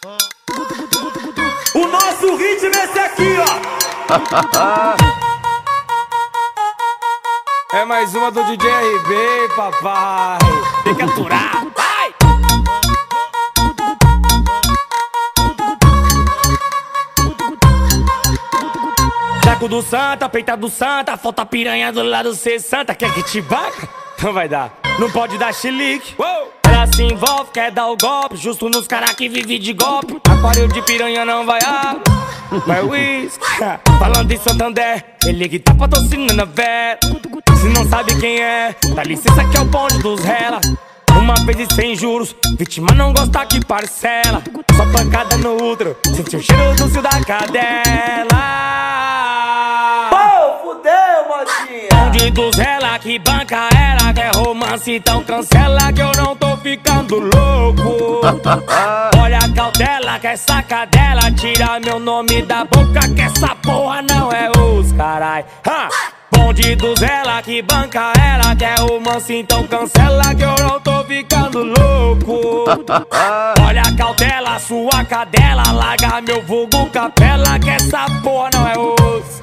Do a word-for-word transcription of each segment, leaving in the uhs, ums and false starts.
O nosso ritmo é esse aqui, ó. É mais uma do D J R B, papai. Tem que aturar, vai! Jaco do Santa, peita do Santa, falta piranha do lado cê santa. Quer que te baca? Não vai dar. Não pode dar chilique. Uou! Ela se envolve, quer dar o golpe, justo nos caras que vive de golpe. Aquário de piranha não vai água, vai uísque. Falando em Santander, ele que tá patrocinando a Vera. Se não sabe quem é, dá licença que é o bonde dos rela. Uma vez e sem juros, vítima não gosta que parcela. Só pancada no útero, sente o cheiro doce da cadela. Oh, fudeu, modinha. Bonde dos rela que banca ela, quer romance, então cancela que eu não tô ficando louco. Olha a cautela, que essa cadela tira meu nome da boca, que essa porra não é os carai. Ha! Bonde dos ela que banca ela, quer romance, então cancela que eu não tô ficando louco. Olha a cautela, sua cadela, larga meu vulgo capela, que essa porra não é osso.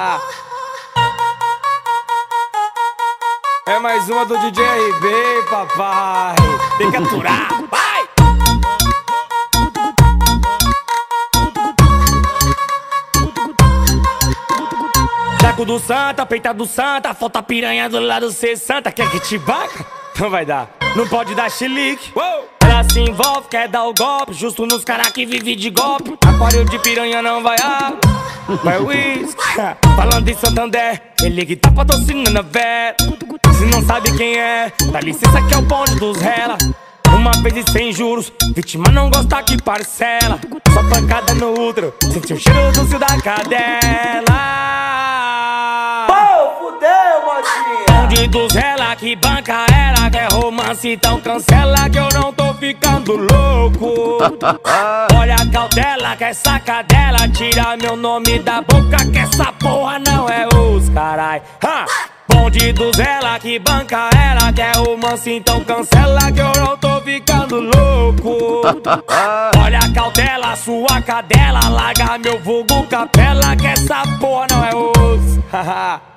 É mais uma do D J R B, papai. Tem que aturar, vai! Jaco do Santa, peita do Santa, falta piranha do lado cê santa. Quer que te baca? Não vai dar. Não pode dar chilique. Uou! Ela se envolve, quer dar o golpe, justo nos caras que vive de golpe. Aquário de piranha não vai água, vai uísque. Falando em Santander, ele que tá patrocinando a Vera. Se não sabe quem é, dá licença que é o bonde dos rela. Uma vez e sem juros, vítima não gosta que parcela. Só pancada no útero, sente o cheiro doce da cadela. Oh, fudeu, modinha. Bonde dos rela que banca ela, quer romance, então cancela que eu não tô ficando louco. Olha a cautela, que essa cadela tira meu nome da boca, que essa porra não é os carai. Ha! Bonde dos ela que banca ela, quer romance, então cancela que eu não tô ficando louco. Olha a cautela, sua cadela, larga meu vulgo capela, que essa porra não é osso.